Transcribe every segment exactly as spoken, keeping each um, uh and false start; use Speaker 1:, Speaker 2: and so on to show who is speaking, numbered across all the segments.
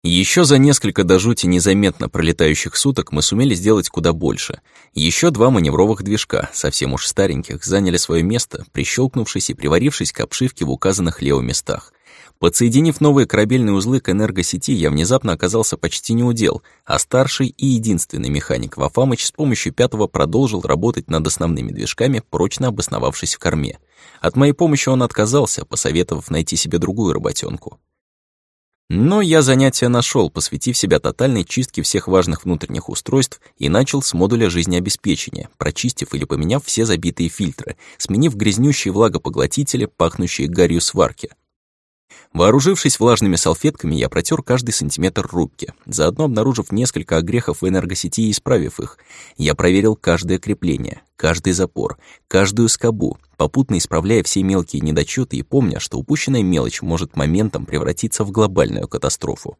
Speaker 1: Еще за несколько до жути незаметно пролетающих суток мы сумели сделать куда больше. Еще два маневровых движка, совсем уж стареньких, заняли свое место, прищелкнувшись и приварившись к обшивке в указанных Лео местах. Подсоединив новые корабельные узлы к энергосети, я внезапно оказался почти неудел, а старший и единственный механик Вафамыч с помощью пятого продолжил работать над основными движками, прочно обосновавшись в корме. От моей помощи он отказался, посоветовав найти себе другую работенку. Но я занятия нашел, посвятив себя тотальной чистке всех важных внутренних устройств и начал с модуля жизнеобеспечения, прочистив или поменяв все забитые фильтры, сменив грязнющие влагопоглотители, пахнущие гарью сварки. Вооружившись влажными салфетками, я протер каждый сантиметр рубки, заодно обнаружив несколько огрехов в энергосети и исправив их. Я проверил каждое крепление, каждый запор, каждую скобу, попутно исправляя все мелкие недочеты и помня, что упущенная мелочь может моментом превратиться в глобальную катастрофу.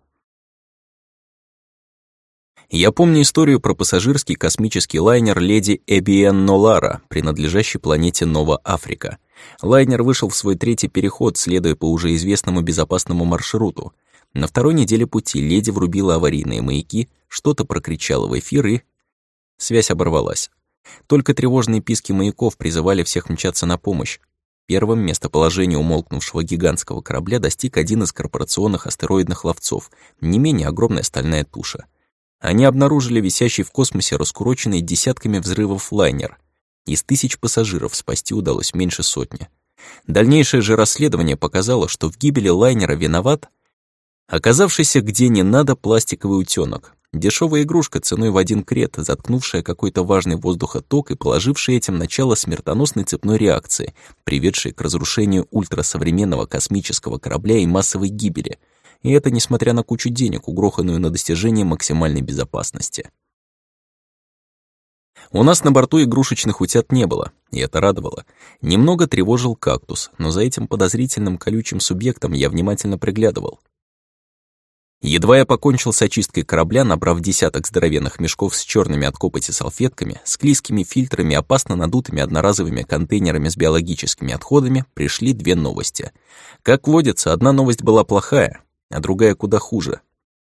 Speaker 1: Я помню историю про пассажирский космический лайнер «Леди Эбиен Нолара», принадлежащий планете Нова Африка. Лайнер вышел в свой третий переход, следуя по уже известному безопасному маршруту. На второй неделе пути «Леди» врубила аварийные маяки, что-то прокричала в эфир и... Связь оборвалась. Только тревожные писки маяков призывали всех мчаться на помощь. Первым местоположение умолкнувшего гигантского корабля достиг один из корпорационных астероидных ловцов, не менее огромная стальная туша. Они обнаружили висящий в космосе раскуроченный десятками взрывов лайнер. Из тысяч пассажиров спасти удалось меньше сотни. Дальнейшее же расследование показало, что в гибели лайнера виноват оказавшийся где не надо пластиковый утёнок. Дешевая игрушка ценой в один крет, заткнувшая какой-то важный воздухоток и положившая этим начало смертоносной цепной реакции, приведшей к разрушению ультрасовременного космического корабля и массовой гибели. И это несмотря на кучу денег, угроханную на достижение максимальной безопасности. У нас на борту игрушечных утят не было, и это радовало. Немного тревожил кактус, но за этим подозрительным колючим субъектом я внимательно приглядывал. Едва я покончил с очисткой корабля, набрав десяток здоровенных мешков с черными от копоти салфетками, склизкими фильтрами, опасно надутыми одноразовыми контейнерами с биологическими отходами, пришли две новости. Как водится, одна новость была плохая, а другая куда хуже.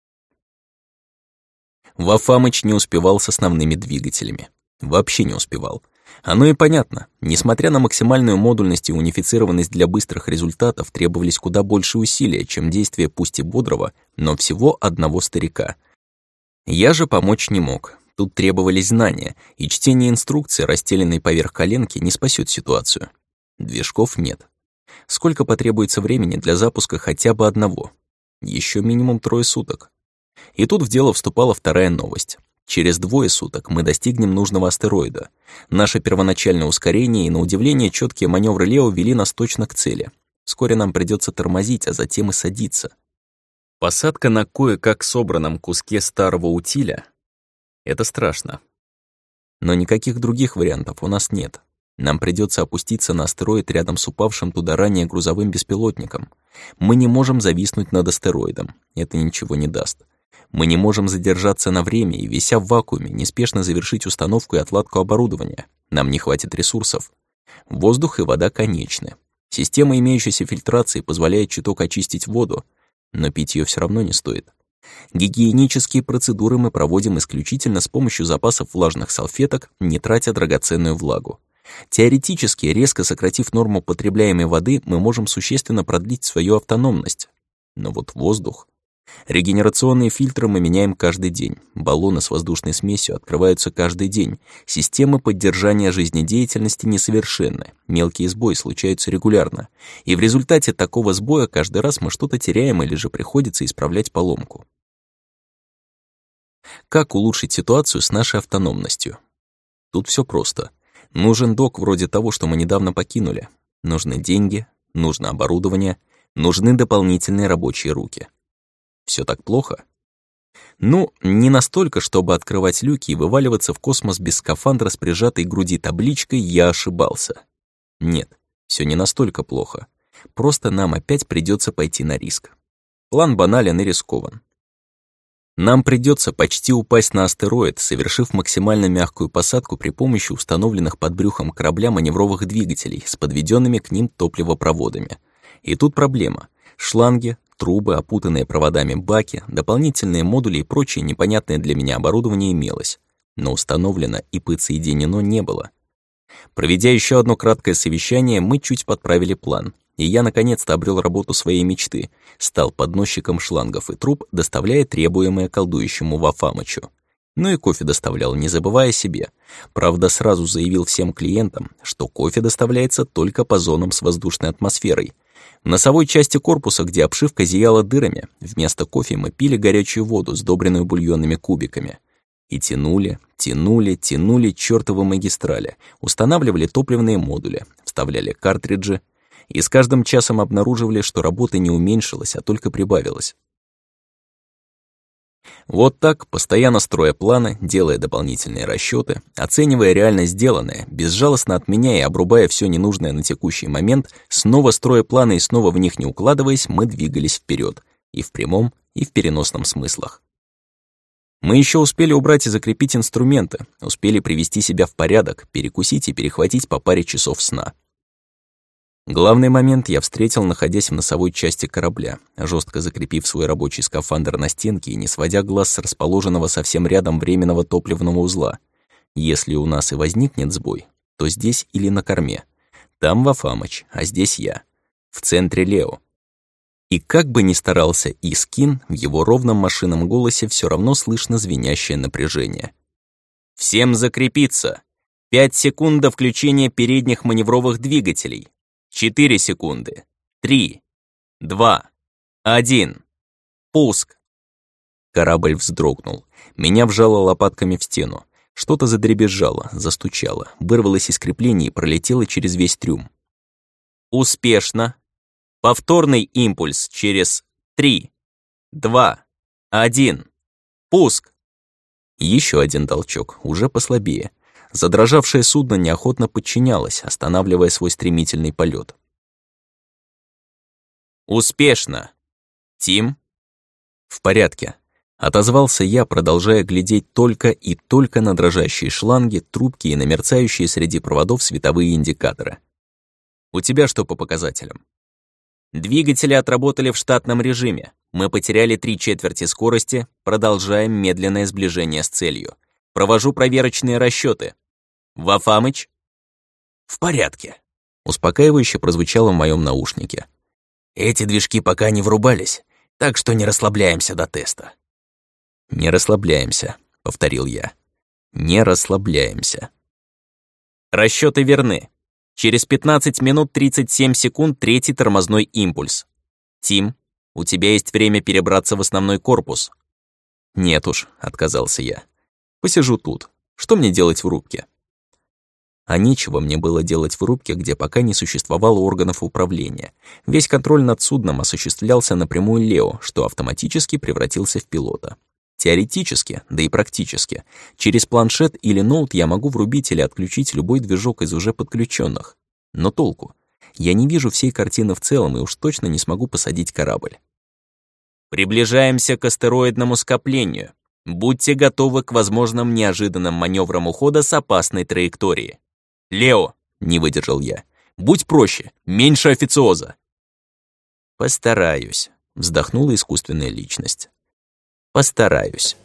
Speaker 1: Вафамыч не успевал с основными двигателями. Вообще не успевал. Оно и понятно. Несмотря на максимальную модульность и унифицированность для быстрых результатов, требовались куда больше усилия, чем действия пусть и бодрого, но всего одного старика. Я же помочь не мог. Тут требовались знания, и чтение инструкции, расстеленной поверх коленки, не спасет ситуацию. Движков нет. Сколько потребуется времени для запуска хотя бы одного? Еще минимум трое суток. И тут в дело вступала вторая новость. Через двое суток мы достигнем нужного астероида. Наше первоначальное ускорение и, на удивление, четкие маневры Лео вели нас точно к цели. Вскоре нам придется тормозить, а затем и садиться. Посадка на кое-как собранном куске старого утиля — это страшно. Но никаких других вариантов у нас нет. Нам придется опуститься на астероид рядом с упавшим туда ранее грузовым беспилотником. Мы не можем зависнуть над астероидом. Это ничего не даст. Мы не можем задержаться на время и, вися в вакууме, неспешно завершить установку и отладку оборудования. Нам не хватит ресурсов. Воздух и вода конечны. Система имеющейся фильтрации позволяет чуток очистить воду, но пить ее все равно не стоит. Гигиенические процедуры мы проводим исключительно с помощью запасов влажных салфеток, не тратя драгоценную влагу. Теоретически, резко сократив норму потребляемой воды, мы можем существенно продлить свою автономность. Но вот воздух... Регенерационные фильтры мы меняем каждый день, баллоны с воздушной смесью открываются каждый день, системы поддержания жизнедеятельности несовершенны, мелкие сбои случаются регулярно, и в результате такого сбоя каждый раз мы что-то теряем или же приходится исправлять поломку. Как улучшить ситуацию с нашей автономностью? Тут все просто. Нужен док вроде того, что мы недавно покинули. Нужны деньги, нужно оборудование, нужны дополнительные рабочие руки. Все так плохо? Ну, не настолько, чтобы открывать люки и вываливаться в космос без скафандра с прижатой к груди табличкой «Я ошибался». Нет, все не настолько плохо. Просто нам опять придется пойти на риск. План банален и рискован. Нам придется почти упасть на астероид, совершив максимально мягкую посадку при помощи установленных под брюхом корабля маневровых двигателей с подведенными к ним топливопроводами. И тут проблема. Шланги, Трубы, опутанные проводами баки, дополнительные модули и прочее непонятное для меня оборудование имелось, но установлено и подсоединено не было. Проведя еще одно краткое совещание, мы чуть подправили план, и я наконец-то обрел работу своей мечты, стал подносчиком шлангов и труб, доставляя требуемое колдующему Вафамычу. Ну и кофе доставлял, не забывая о себе. Правда, сразу заявил всем клиентам, что кофе доставляется только по зонам с воздушной атмосферой. В носовой части корпуса, где обшивка зияла дырами, вместо кофе мы пили горячую воду, сдобренную бульонными кубиками. И тянули, тянули, тянули чёртовы магистрали, устанавливали топливные модули, вставляли картриджи, и с каждым часом обнаруживали, что работа не уменьшилась, а только прибавилась. Вот так, постоянно строя планы, делая дополнительные расчёты, оценивая реально сделанное, безжалостно отменяя и обрубая всё ненужное на текущий момент, снова строя планы и снова в них не укладываясь, мы двигались вперёд, и в прямом, и в переносном смыслах. Мы ещё успели убрать и закрепить инструменты, успели привести себя в порядок, перекусить и перехватить по паре часов сна. Главный момент я встретил, находясь в носовой части корабля, жестко закрепив свой рабочий скафандр на стенке и не сводя глаз с расположенного совсем рядом временного топливного узла. Если у нас и возникнет сбой, то здесь или на корме. Там Вафамыч, а здесь я. В центре Лео. И как бы ни старался Искин, в его ровном машинном голосе все равно слышно звенящее напряжение. «Всем закрепиться! Пять секунд до включения передних маневровых двигателей. Четыре секунды. Три. Два. Один. Пуск!» Корабль вздрогнул. Меня вжало лопатками в стену. Что-то задребезжало, застучало, вырвалось из крепления и пролетело через весь трюм. «Успешно! Повторный импульс через три, два, один. Пуск!» Еще один толчок, уже послабее. Задрожавшее судно неохотно подчинялось, останавливая свой стремительный полет. «Успешно! Тим?» «В порядке», — отозвался я, продолжая глядеть только и только на дрожащие шланги, трубки и на мерцающие среди проводов световые индикаторы. «У тебя что по показателям?» «Двигатели отработали в штатном режиме. Мы потеряли три четверти скорости, продолжаем медленное сближение с целью. Провожу проверочные расчеты. Вафамыч?» «В порядке», — успокаивающе прозвучало в моем наушнике. «Эти движки пока не врубались, так что не расслабляемся до теста». «Не расслабляемся», — повторил я. «Не расслабляемся». «Расчеты верны. Через пятнадцать минут тридцать семь секунд третий тормозной импульс. Тим, у тебя есть время перебраться в основной корпус». «Нет уж», — отказался я. «Посижу тут. Что мне делать в рубке?» А нечего мне было делать в рубке, где пока не существовало органов управления. Весь контроль над судном осуществлялся напрямую Лео, что автоматически превратился в пилота. Теоретически, да и практически, через планшет или ноут я могу врубить или отключить любой движок из уже подключенных. Но толку? Я не вижу всей картины в целом и уж точно не смогу посадить корабль. «Приближаемся к астероидному скоплению. Будьте готовы к возможным неожиданным маневрам ухода с опасной траектории. Лео!» — не выдержал я. «Будь проще, меньше официоза!» «Постараюсь», — вздохнула искусственная личность. «Постараюсь».